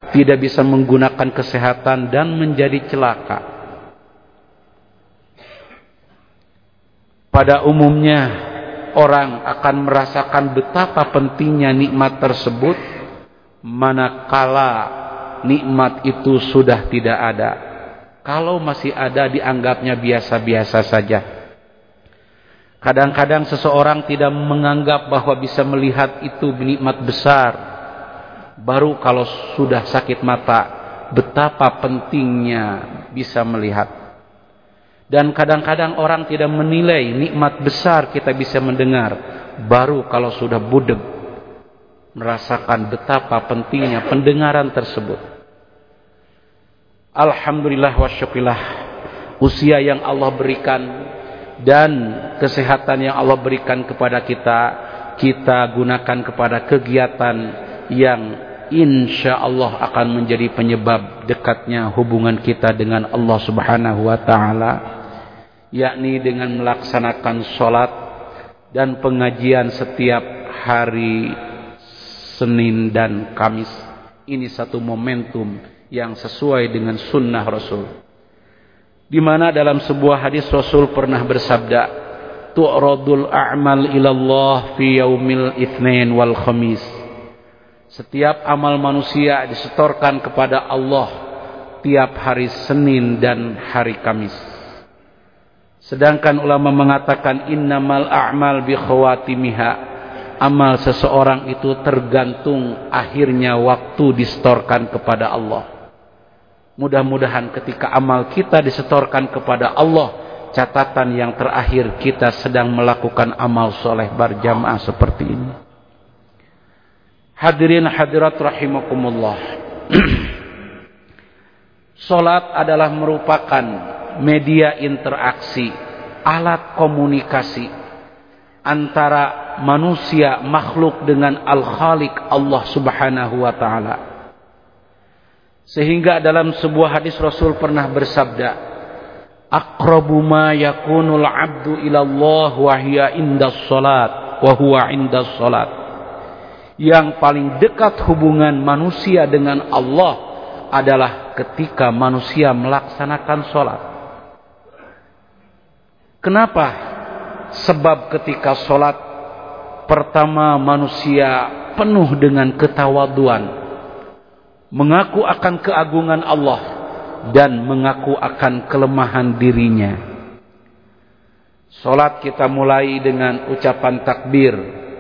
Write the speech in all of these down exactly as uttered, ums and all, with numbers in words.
tidak bisa menggunakan kesehatan dan menjadi celaka. Pada umumnya orang akan merasakan betapa pentingnya nikmat tersebut manakala nikmat itu sudah tidak ada. Kalau masih ada dianggapnya biasa-biasa saja. Kadang-kadang seseorang tidak menganggap bahwa bisa melihat itu nikmat besar. Baru kalau sudah sakit mata, betapa pentingnya bisa melihat. Dan kadang-kadang orang tidak menilai nikmat besar kita bisa mendengar. Baru kalau sudah budeg, merasakan betapa pentingnya pendengaran tersebut. Alhamdulillah wa syukurillah, usia yang Allah berikan dan kesehatan yang Allah berikan kepada kita, kita gunakan kepada kegiatan yang insya Allah akan menjadi penyebab dekatnya hubungan kita dengan Allah Subhanahu wa ta'ala, yakni dengan melaksanakan sholat dan pengajian setiap hari Senin dan Kamis. Ini satu momentum yang sesuai dengan sunnah Rasul, di mana dalam sebuah hadis Rasul pernah bersabda, tu'radul a'mal ilallah fi yaumil itsnain wal khamis. Setiap amal manusia disetorkan kepada Allah tiap hari Senin dan hari Kamis. Sedangkan ulama mengatakan innamal a'mal bi khawatimiha. Amal seseorang itu tergantung akhirnya waktu disetorkan kepada Allah. Mudah-mudahan ketika amal kita disetorkan kepada Allah, catatan yang terakhir kita sedang melakukan amal soleh berjamaah seperti ini. Hadirin hadirat rahimakumullah. Salat adalah merupakan media interaksi, alat komunikasi antara manusia makhluk dengan Al-Khaliq Allah Subhanahu wa ta'ala. Sehingga dalam sebuah hadis Rasul pernah bersabda, aqrabu ma yakunul 'abdu ila Allah wa hiya indas salat wa huwa indas salat. Yang paling dekat hubungan manusia dengan Allah adalah ketika manusia melaksanakan salat. Kenapa? Sebab ketika salat, pertama manusia penuh dengan ketawaduan, mengaku akan keagungan Allah dan mengaku akan kelemahan dirinya. Salat kita mulai dengan ucapan takbir,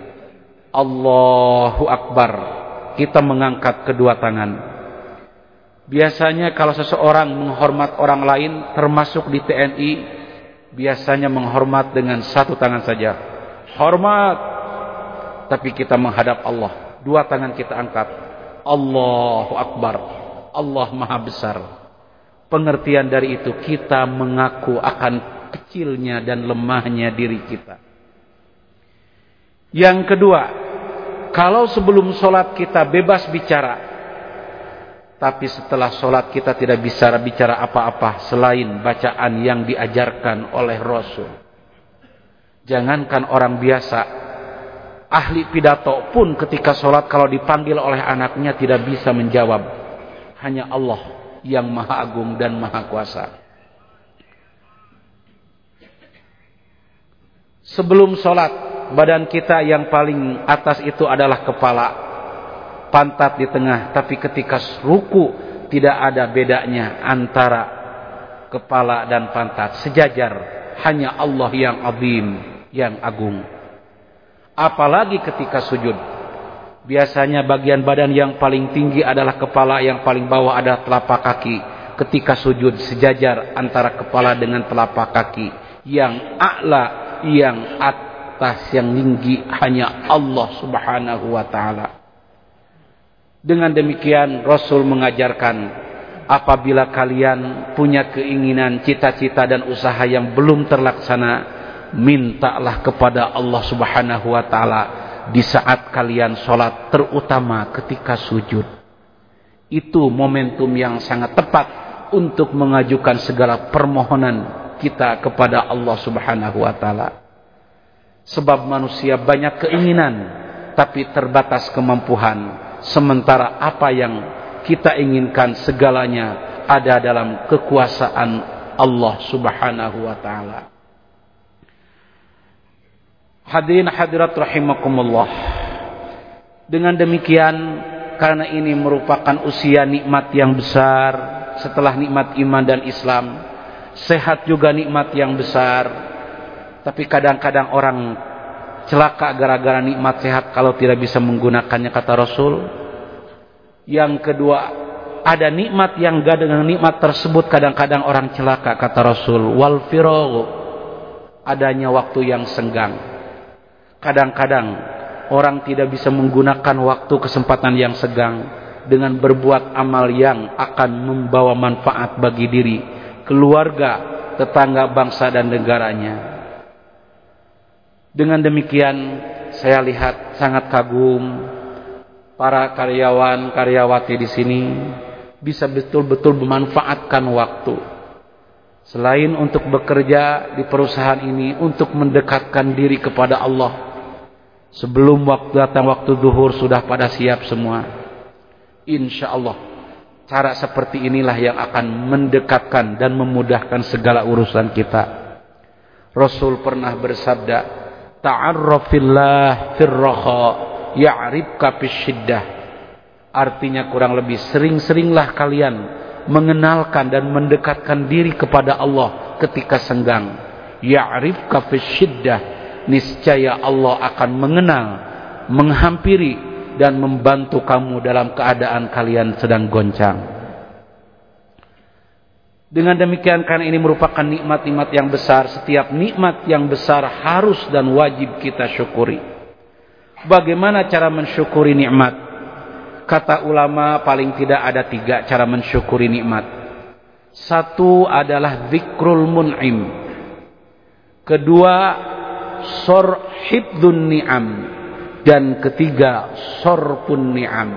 Allahu Akbar. Kita mengangkat kedua tangan. Biasanya kalau seseorang menghormat orang lain, termasuk di T N I, biasanya menghormat dengan satu tangan saja. Hormat. Tapi kita menghadap Allah, dua tangan kita angkat. Allahu Akbar. Allah Maha Besar. Pengertian dari itu, kita mengaku akan kecilnya dan lemahnya diri kita. Yang kedua, kalau sebelum sholat kita bebas bicara, tapi setelah sholat kita tidak bisa bicara apa-apa selain bacaan yang diajarkan oleh Rasul. Jangankan orang biasa, ahli pidato pun ketika sholat kalau dipanggil oleh anaknya tidak bisa menjawab. Hanya Allah yang Maha Agung dan Maha Kuasa. Sebelum sholat, badan kita yang paling atas itu adalah kepala, pantat di tengah. Tapi ketika ruku tidak ada bedanya antara kepala dan pantat, sejajar. Hanya Allah yang azim, yang agung. Apalagi ketika sujud, biasanya bagian badan yang paling tinggi adalah kepala, yang paling bawah adalah telapak kaki. Ketika sujud, sejajar antara kepala dengan telapak kaki. Yang a'la, yang atas, yang tinggi hanya Allah Subhanahu wa ta'ala. Dengan demikian Rasul mengajarkan, apabila kalian punya keinginan, cita-cita dan usaha yang belum terlaksana, mintalah kepada Allah Subhanahu wa ta'ala di saat kalian sholat, terutama ketika sujud. Itu momentum yang sangat tepat untuk mengajukan segala permohonan kita kepada Allah Subhanahu wa ta'ala. Sebab manusia banyak keinginan tapi terbatas kemampuan. Sementara apa yang kita inginkan segalanya ada dalam kekuasaan Allah Subhanahu wa taala. Hadirin hadirat rahimakumullah. Dengan demikian, karena ini merupakan usia nikmat yang besar setelah nikmat iman dan Islam, sehat juga nikmat yang besar. Tapi kadang-kadang orang celaka gara-gara nikmat sehat kalau tidak bisa menggunakannya, kata Rasul. Yang kedua, ada nikmat yang gak dengan nikmat tersebut kadang-kadang orang celaka, kata Rasul. Wal firagh, adanya waktu yang senggang. Kadang-kadang orang tidak bisa menggunakan waktu kesempatan yang senggang dengan berbuat amal yang akan membawa manfaat bagi diri, keluarga, tetangga, bangsa dan negaranya. Dengan demikian saya lihat sangat kagum para karyawan karyawati di sini bisa betul-betul memanfaatkan waktu. Selain untuk bekerja di perusahaan ini untuk mendekatkan diri kepada Allah. Sebelum waktu datang waktu zuhur sudah pada siap semua. Insya Allah cara seperti inilah yang akan mendekatkan dan memudahkan segala urusan kita. Rasul pernah bersabda, ta'arrafillah firraha ya'rifka fisyiddah. Artinya kurang lebih sering-seringlah kalian mengenalkan dan mendekatkan diri kepada Allah ketika senggang. Ya'rifka fisyiddah, niscaya Allah akan mengenal, menghampiri dan membantu kamu dalam keadaan kalian sedang goncang. Dengan demikian, karena ini merupakan nikmat-nikmat yang besar, setiap nikmat yang besar harus dan wajib kita syukuri. Bagaimana cara mensyukuri nikmat? Kata ulama paling tidak ada tiga cara mensyukuri nikmat. Satu adalah zikrul mun'im. Kedua, sorhibdun ni'am. Dan ketiga, sorpun ni'am.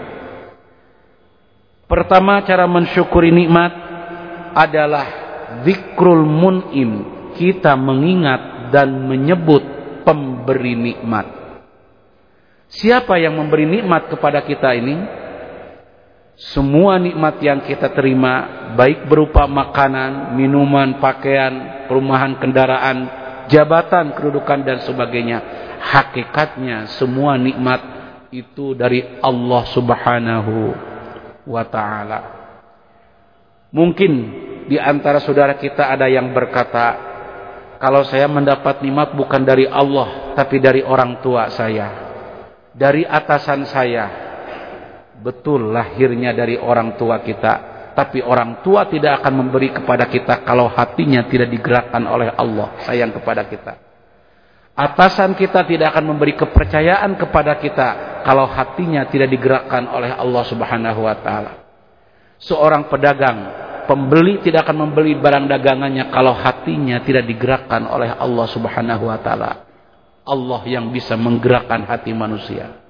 Pertama, cara mensyukuri nikmat adalah zikrul mun'im. Kita mengingat dan menyebut pemberi nikmat. Siapa yang memberi nikmat kepada kita ini? Semua nikmat yang kita terima, baik berupa makanan, minuman, pakaian, perumahan, kendaraan, jabatan, kedudukan dan sebagainya, hakikatnya semua nikmat itu dari Allah Subhanahu wa taala. Mungkin di antara saudara kita ada yang berkata, kalau saya mendapat nikmat bukan dari Allah tapi dari orang tua saya, dari atasan saya. Betul, lahirnya dari orang tua kita, tapi orang tua tidak akan memberi kepada kita kalau hatinya tidak digerakkan oleh Allah sayang kepada kita. Atasan kita tidak akan memberi kepercayaan kepada kita kalau hatinya tidak digerakkan oleh Allah Subhanahu wa taala. Seorang pedagang, pembeli tidak akan membeli barang dagangannya kalau hatinya tidak digerakkan oleh Allah Subhanahu wa taala. Allah yang bisa menggerakkan hati manusia.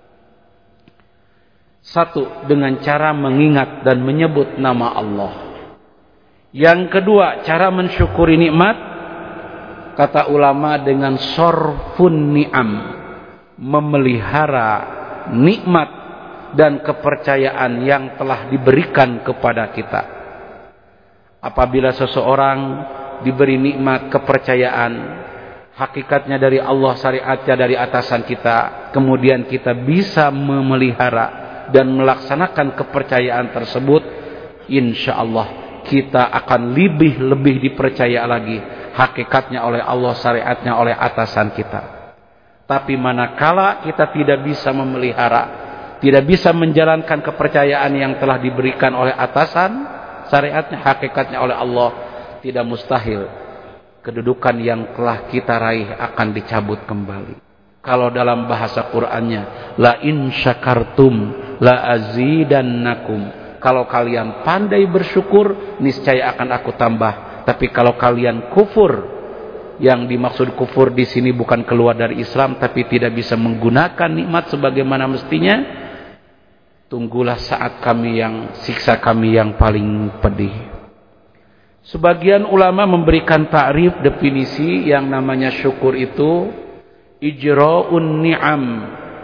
Satu, dengan cara mengingat dan menyebut nama Allah. Yang kedua, cara mensyukuri nikmat, kata ulama, dengan sorfun ni'am, memelihara nikmat dan kepercayaan yang telah diberikan kepada kita. Apabila seseorang diberi nikmat kepercayaan, hakikatnya dari Allah, syariatnya dari atasan kita, kemudian kita bisa memelihara dan melaksanakan kepercayaan tersebut, insya Allah kita akan lebih-lebih dipercaya lagi hakikatnya oleh Allah, syariatnya oleh atasan kita. Tapi manakala kita tidak bisa memelihara, tidak bisa menjalankan kepercayaan yang telah diberikan oleh atasan, syariatnya, hakikatnya oleh Allah, tidak mustahil kedudukan yang telah kita raih akan dicabut kembali. Kalau dalam bahasa Qur'annya, la in syakartum la azidannakum. Kalau kalian pandai bersyukur, niscaya akan aku tambah. Tapi kalau kalian kufur, yang dimaksud kufur di sini bukan keluar dari Islam, tapi tidak bisa menggunakan nikmat sebagaimana mestinya, tunggulah saat kami yang siksa kami yang paling pedih. Sebagian ulama memberikan ta'rif, definisi yang namanya syukur itu ijra'un ni'am,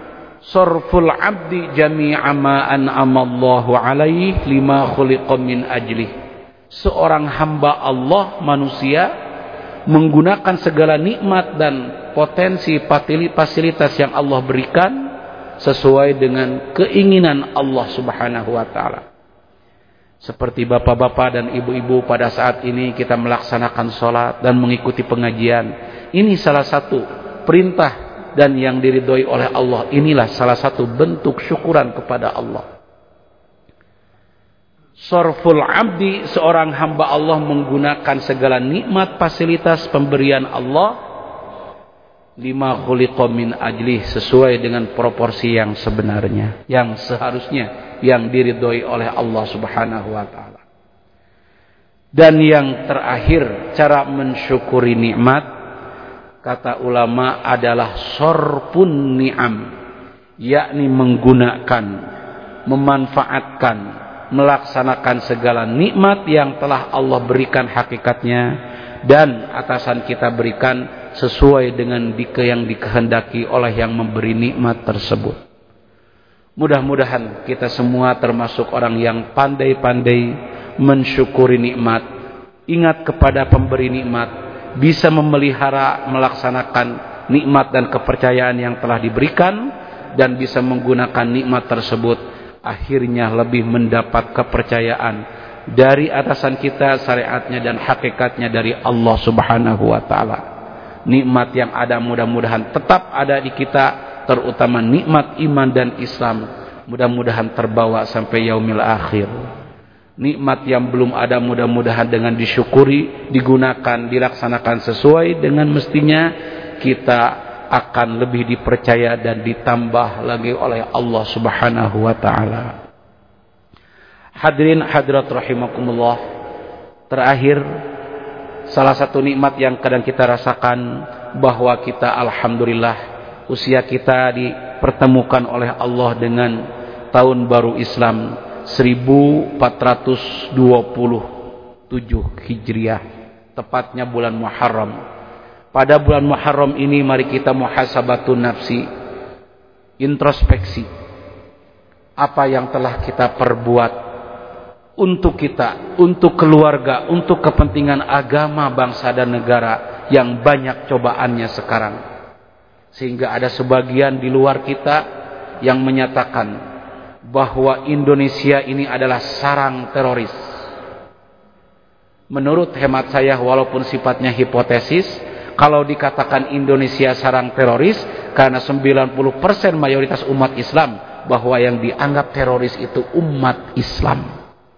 sarful abdi jami'a ma an'amallahu alaihi lima khuliqa min ajlih. Seorang hamba Allah manusia menggunakan segala nikmat dan potensi fasilitas yang Allah berikan sesuai dengan keinginan Allah Subhanahu wa taala. Seperti bapak-bapak dan ibu-ibu pada saat ini kita melaksanakan sholat dan mengikuti pengajian. Ini salah satu perintah dan yang diridhoi oleh Allah. Inilah salah satu bentuk syukuran kepada Allah. Sarful abdi, seorang hamba Allah menggunakan segala nikmat fasilitas pemberian Allah lima khuliqa min ajlih, sesuai dengan proporsi yang sebenarnya, yang seharusnya, yang diridhoi oleh Allah Subhanahu wa taala. Dan yang terakhir, cara mensyukuri nikmat, kata ulama adalah sarfun ni'am, yakni menggunakan, memanfaatkan, melaksanakan segala nikmat yang telah Allah berikan hakikatnya dan atasan kita berikan sesuai dengan yang dikehendaki oleh yang memberi nikmat tersebut. Mudah-mudahan kita semua termasuk orang yang pandai-pandai mensyukuri nikmat, ingat kepada pemberi nikmat, bisa memelihara, melaksanakan nikmat dan kepercayaan yang telah diberikan, dan bisa menggunakan nikmat tersebut, akhirnya lebih mendapat kepercayaan dari atasan kita, syariatnya dan hakikatnya dari Allah Subhanahu wa taala. Nikmat yang ada mudah-mudahan tetap ada di kita, terutama nikmat iman dan Islam, mudah-mudahan terbawa sampai yaumil akhir. Nikmat yang belum ada mudah-mudahan dengan disyukuri, digunakan, dilaksanakan sesuai dengan mestinya, kita akan lebih dipercaya dan ditambah lagi oleh Allah Subhanahu wa taala. Hadirin hadirat rahimakumullah, terakhir salah satu nikmat yang kadang kita rasakan bahwa kita alhamdulillah usia kita dipertemukan oleh Allah dengan tahun baru Islam seribu empat ratus dua puluh tujuh Hijriah, tepatnya bulan Muharram. Pada bulan Muharram ini mari kita muhasabatun nafsi, introspeksi apa yang telah kita perbuat untuk kita, untuk keluarga, untuk kepentingan agama, bangsa dan negara yang banyak cobaannya sekarang. Sehingga ada sebagian di luar kita yang menyatakan bahwa Indonesia ini adalah sarang teroris. Menurut hemat saya, walaupun sifatnya hipotesis, kalau dikatakan Indonesia sarang teroris, karena sembilan puluh persen mayoritas umat Islam, bahwa yang dianggap teroris itu umat Islam.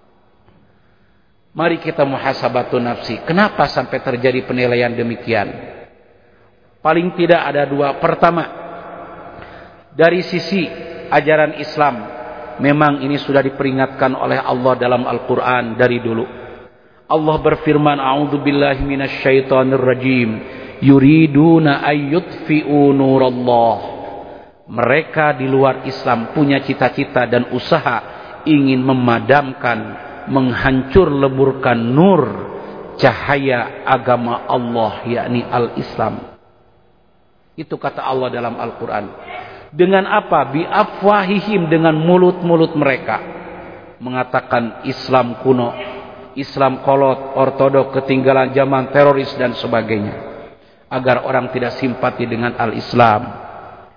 Mari kita muhasabatun nafsi. Kenapa sampai terjadi penilaian demikian? Paling tidak ada dua. Pertama, dari sisi ajaran Islam, memang ini sudah diperingatkan oleh Allah dalam Al-Quran dari dulu. Allah berfirman, A'udzubillahi minasyaitonir rajim, yuriduna ayyutfi'u nurallah. Mereka di luar Islam punya cita-cita dan usaha ingin memadamkan, menghancur leburkan nur cahaya agama Allah, yakni al-Islam. Itu kata Allah dalam Al-Quran. Dengan apa? Bi'afwahihim, dengan mulut-mulut mereka mengatakan Islam kuno, Islam kolot, ortodok, ketinggalan zaman, teroris dan sebagainya, agar orang tidak simpati dengan al-Islam.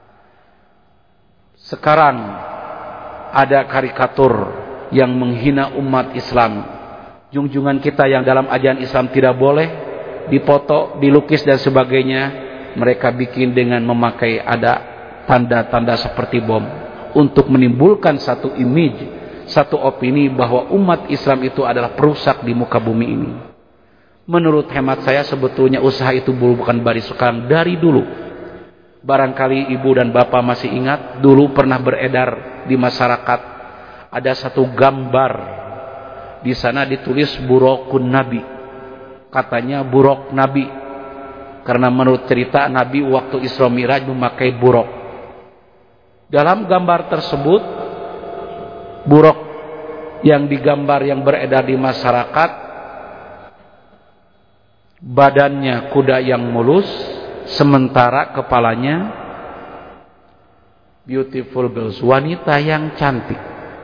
Sekarang ada karikatur yang menghina umat Islam. Junjungan kita yang dalam ajaran Islam tidak boleh dipoto, dilukis dan sebagainya, mereka bikin dengan memakai ada tanda-tanda seperti bom untuk menimbulkan satu image, satu opini bahwa umat Islam itu adalah perusak di muka bumi ini. Menurut hemat saya sebetulnya usaha itu bukan baru sekarang, dari dulu. Barangkali ibu dan bapak masih ingat, dulu pernah beredar di masyarakat ada satu gambar, di sana ditulis burokun Nabi, katanya burok Nabi, karena menurut cerita Nabi waktu Isra Mi'raj memakai burok. Dalam gambar tersebut, burok yang digambar yang beredar di masyarakat, badannya kuda yang mulus, sementara kepalanya Beautiful girls, wanita yang cantik.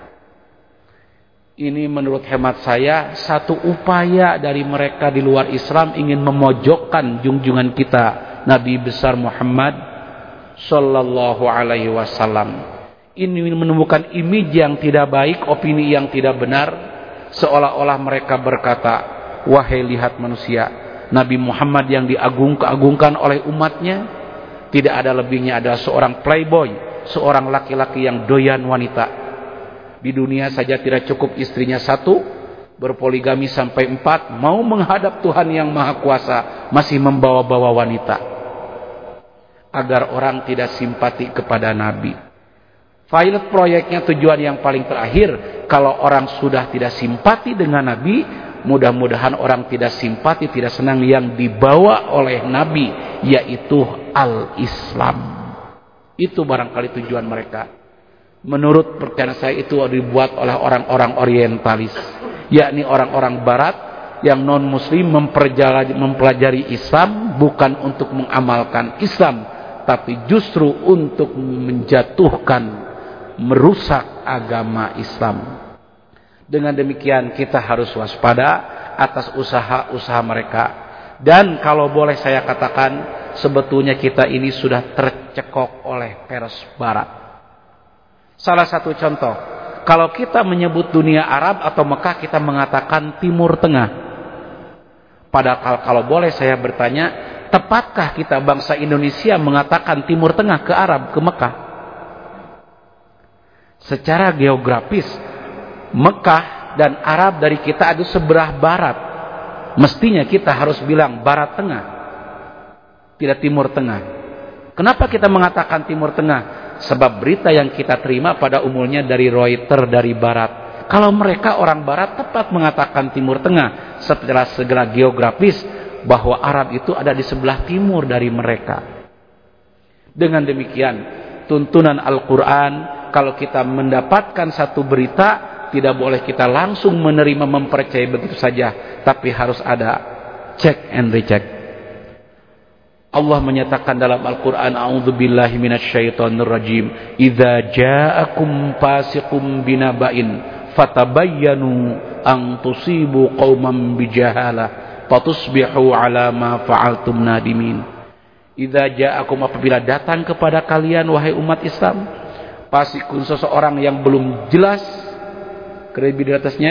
Ini menurut hemat saya satu upaya dari mereka di luar Islam ingin memojokkan junjungan kita Nabi besar Muhammad sallallahu alaihi wasallam. Ini menemukan image yang tidak baik, opini yang tidak benar, seolah-olah mereka berkata, wahai lihat manusia, Nabi Muhammad yang diagung-agungkan oleh umatnya, tidak ada lebihnya adalah seorang playboy, seorang laki-laki yang doyan wanita. Di dunia saja tidak cukup istrinya satu, berpoligami sampai empat, mau menghadap Tuhan yang Maha Kuasa, masih membawa-bawa wanita. Agar orang tidak simpati kepada Nabi. Pilot proyeknya tujuan yang paling terakhir, kalau orang sudah tidak simpati dengan Nabi, mudah-mudahan orang tidak simpati, tidak senang yang dibawa oleh Nabi, yaitu al-Islam. Itu barangkali tujuan mereka. Menurut percayaan saya itu dibuat oleh orang-orang orientalis, yakni orang-orang barat yang non-muslim mempelajari Islam bukan untuk mengamalkan Islam, tapi justru untuk menjatuhkan, merusak agama Islam. Dengan demikian kita harus waspada atas usaha-usaha mereka. Dan kalau boleh saya katakan, sebetulnya kita ini sudah tercekok oleh pers barat. Salah satu contoh, kalau kita menyebut dunia Arab atau Mekah, kita mengatakan Timur Tengah. Padahal kalau boleh saya bertanya, tepatkah kita bangsa Indonesia mengatakan Timur Tengah ke Arab, ke Mekah? Secara geografis, Mekah dan Arab dari kita ada sebelah barat. Mestinya kita harus bilang Barat Tengah, tidak Timur Tengah. Kenapa kita mengatakan Timur Tengah? Sebab berita yang kita terima pada umumnya dari Reuters dari Barat. Kalau mereka orang Barat tepat mengatakan Timur Tengah setelah segala geografis bahwa Arab itu ada di sebelah timur dari mereka. Dengan demikian, tuntunan Al-Quran, kalau kita mendapatkan satu berita, tidak boleh kita langsung menerima, mempercayai begitu saja, tapi harus ada check and recheck. Allah menyatakan dalam Al-Quran, a'udzubillahi minasyaitonir rajim, idza ja'akum fasiqum binaba'in fatabayyanu an tusibu qauman bijahalah fatusbihu ala ma fa'altum nadimin. Idza ja'akum, apabila datang kepada kalian wahai umat Islam, fasikun, seseorang yang belum jelas lebih di atasnya,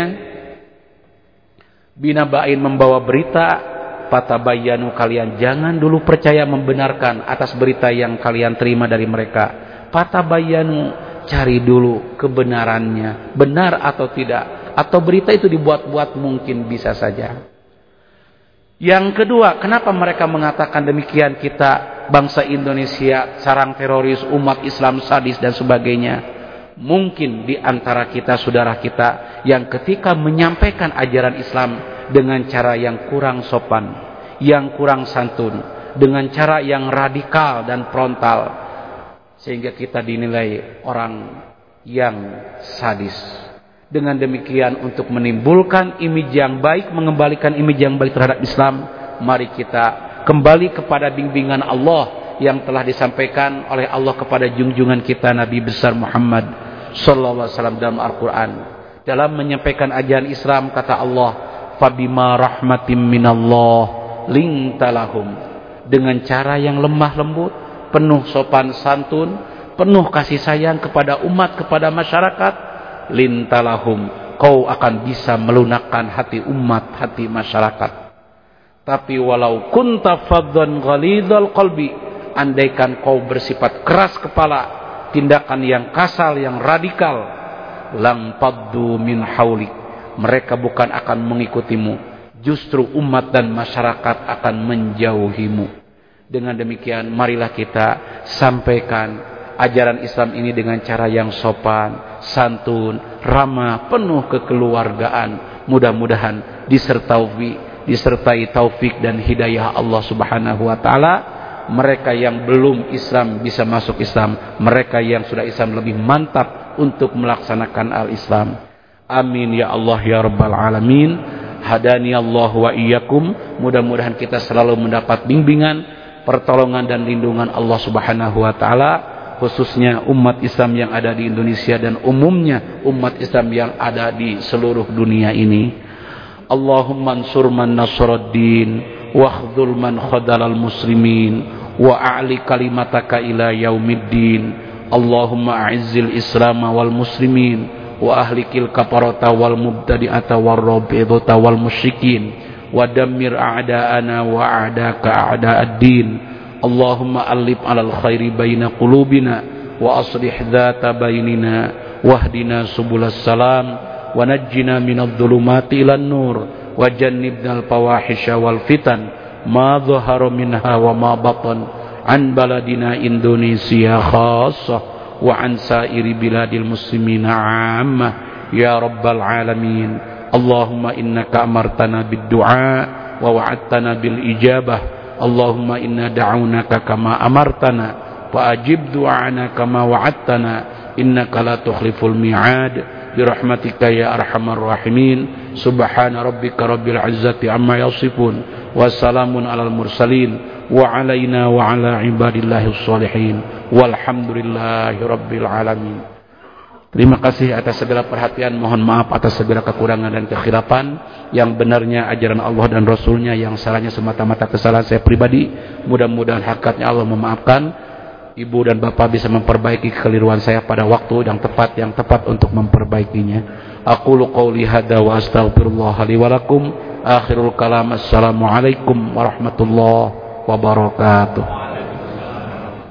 binaba'in, membawa berita, fatabayyanu, kalian jangan dulu percaya membenarkan atas berita yang kalian terima dari mereka. Fatabayyanu, cari dulu kebenarannya, benar atau tidak, atau berita itu dibuat-buat, mungkin bisa saja. Yang kedua, kenapa mereka mengatakan demikian? Kita bangsa Indonesia sarang teroris, umat Islam sadis dan sebagainya. Mungkin di antara kita, saudara kita, yang ketika menyampaikan ajaran Islam dengan cara yang kurang sopan, yang kurang santun, dengan cara yang radikal dan frontal, sehingga kita dinilai orang yang sadis. Dengan demikian, untuk menimbulkan image yang baik, mengembalikan image yang baik terhadap Islam, mari kita kembali kepada bimbingan Allah yang telah disampaikan oleh Allah kepada junjungan kita Nabi besar Muhammad sallallahu alaihi wasallam dalam Al-Quran. Dalam menyampaikan ajaran Islam, kata Allah, fabima rahmatim minallah lintalahum, dengan cara yang lemah lembut, penuh sopan santun, penuh kasih sayang kepada umat, kepada masyarakat, lintalahum, kau akan bisa melunakkan hati umat, hati masyarakat. Tapi walau kunta faddan ghalidhal qalbi, andaikan kau bersifat keras kepala, tindakan yang kasar, yang radikal, lam paddu min haulik, mereka bukan akan mengikutimu, justru umat dan masyarakat akan menjauhimu. Dengan demikian, marilah kita sampaikan ajaran Islam ini dengan cara yang sopan, santun, ramah, penuh kekeluargaan. Mudah-mudahan disertai disertai taufik dan hidayah Allah Subhanahu wa taala. Mereka yang belum Islam bisa masuk Islam, mereka yang sudah Islam lebih mantap untuk melaksanakan al-Islam. Amin ya Allah ya Rabbal Alamin. Hadani Allah wa iyyakum. Mudah-mudahan kita selalu mendapat bimbingan, pertolongan dan lindungan Allah Subhanahu wa taala. khususnya umat Islam yang ada di Indonesia dan umumnya umat Islam yang ada di seluruh dunia ini. Allahumma ansur man nasraddin wakhdhul man khadalal muslimin wa a'li kalimataka ila yaumiddin. Allahumma a'izzil islam wal muslimin wa ahlikil kafarata wal mubtadi'ata wal rabidata wal musyrikin wa dammir a'da'ana wa a'daka a'da'ad-din. Allahumma alif alal khairi baina qulubina wa aslih dhata bainina wahdina subulas salam wa najjina minadh dhulumati ilan nur wa jannibnal fawahisha wal fitan ma dhahara minha wa ma batan an baladina Indonesia khassah wa an sairi biladil muslimina 'ammah ya rabbal alamin. Allahumma innaka amartana bid du'a wa wa'adtana bil ijabah. Allahumma inna da'unaka kama amartana fa ajib du'ana kama wa'adtana innaka la tukhliful mi'ad birahmatika ya arhamar rahimin. Subhana rabbika rabbil izzati amma yasifun wa salamun alal mursalin wa alaina wa ala ibadillahis sholihin walhamdulillahi rabbil alamin. Terima kasih atas segala perhatian. Mohon maaf atas segala kekurangan dan kekhilafan. Yang benarnya ajaran Allah dan Rasulnya, yang salahnya semata-mata kesalahan saya pribadi. Mudah-mudahan hakikatnya Allah memaafkan. Ibu dan bapak bisa memperbaiki kekeliruan saya pada waktu yang tepat, yang tepat untuk memperbaikinya. Aqulu qawli hadza wa astaghfirullah li wa lakum. Akhirul kalam. Assalamualaikum warahmatullahi wabarakatuh.